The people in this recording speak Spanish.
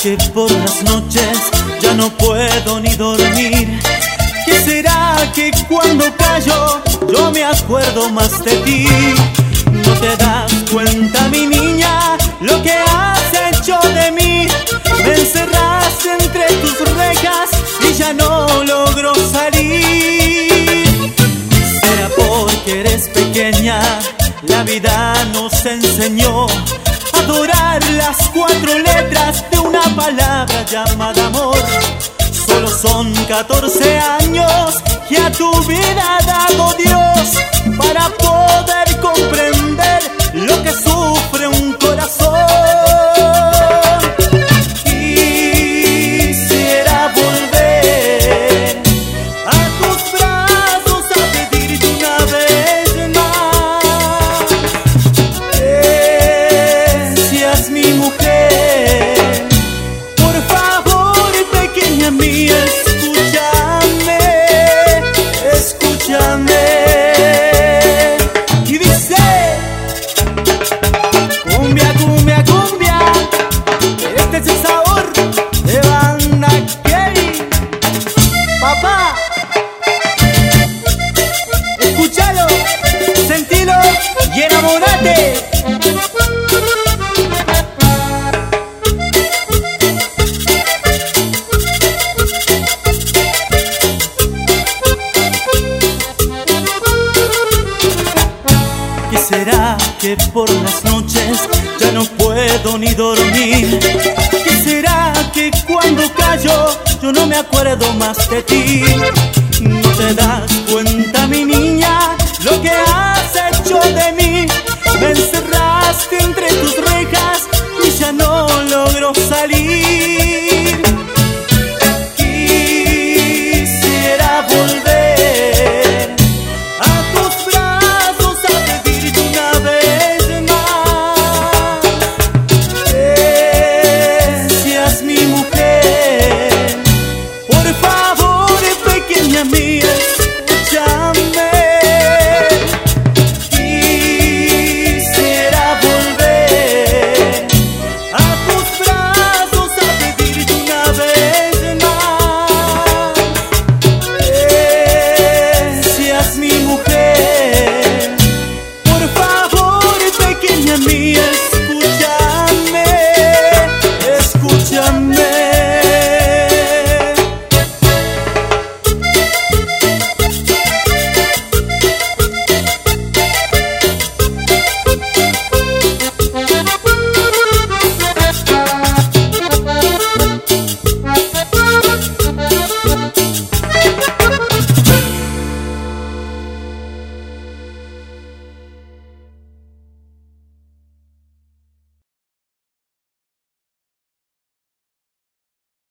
que por las noches ya no puedo ni dormir? ¿Qué será que cuando callo yo me acuerdo más de ti? ¿No te das cuenta, mi niña, lo que has hecho de mí? Me encerraste entre tus rejas y ya no logro salir. ¿Será porque eres pequeña? La vida nos enseñó a adorar las 4 letras de una palabra llamada amor. Solo son 14 años que a tu vida ha dado Dios para poder comprender lo que sufre un corazón. Quisiera volver a tus brazos a pedirte una vez más que seas mi mujer. Por favor, pequeña mía, escúchame. Y dice: cumbia, cumbia, cumbia, este es el sabor de Banda Kevin. Papá, escúchalo, sentilo y enamórate. ¿Qué será que por las noches ya no puedo ni dormir? ¿Qué será que cuando callo yo no me acuerdo más de ti? ¿No te das cuenta, mi niña, lo que has hecho de mí? Me encerraste entre tus rejas y ya no logro salir.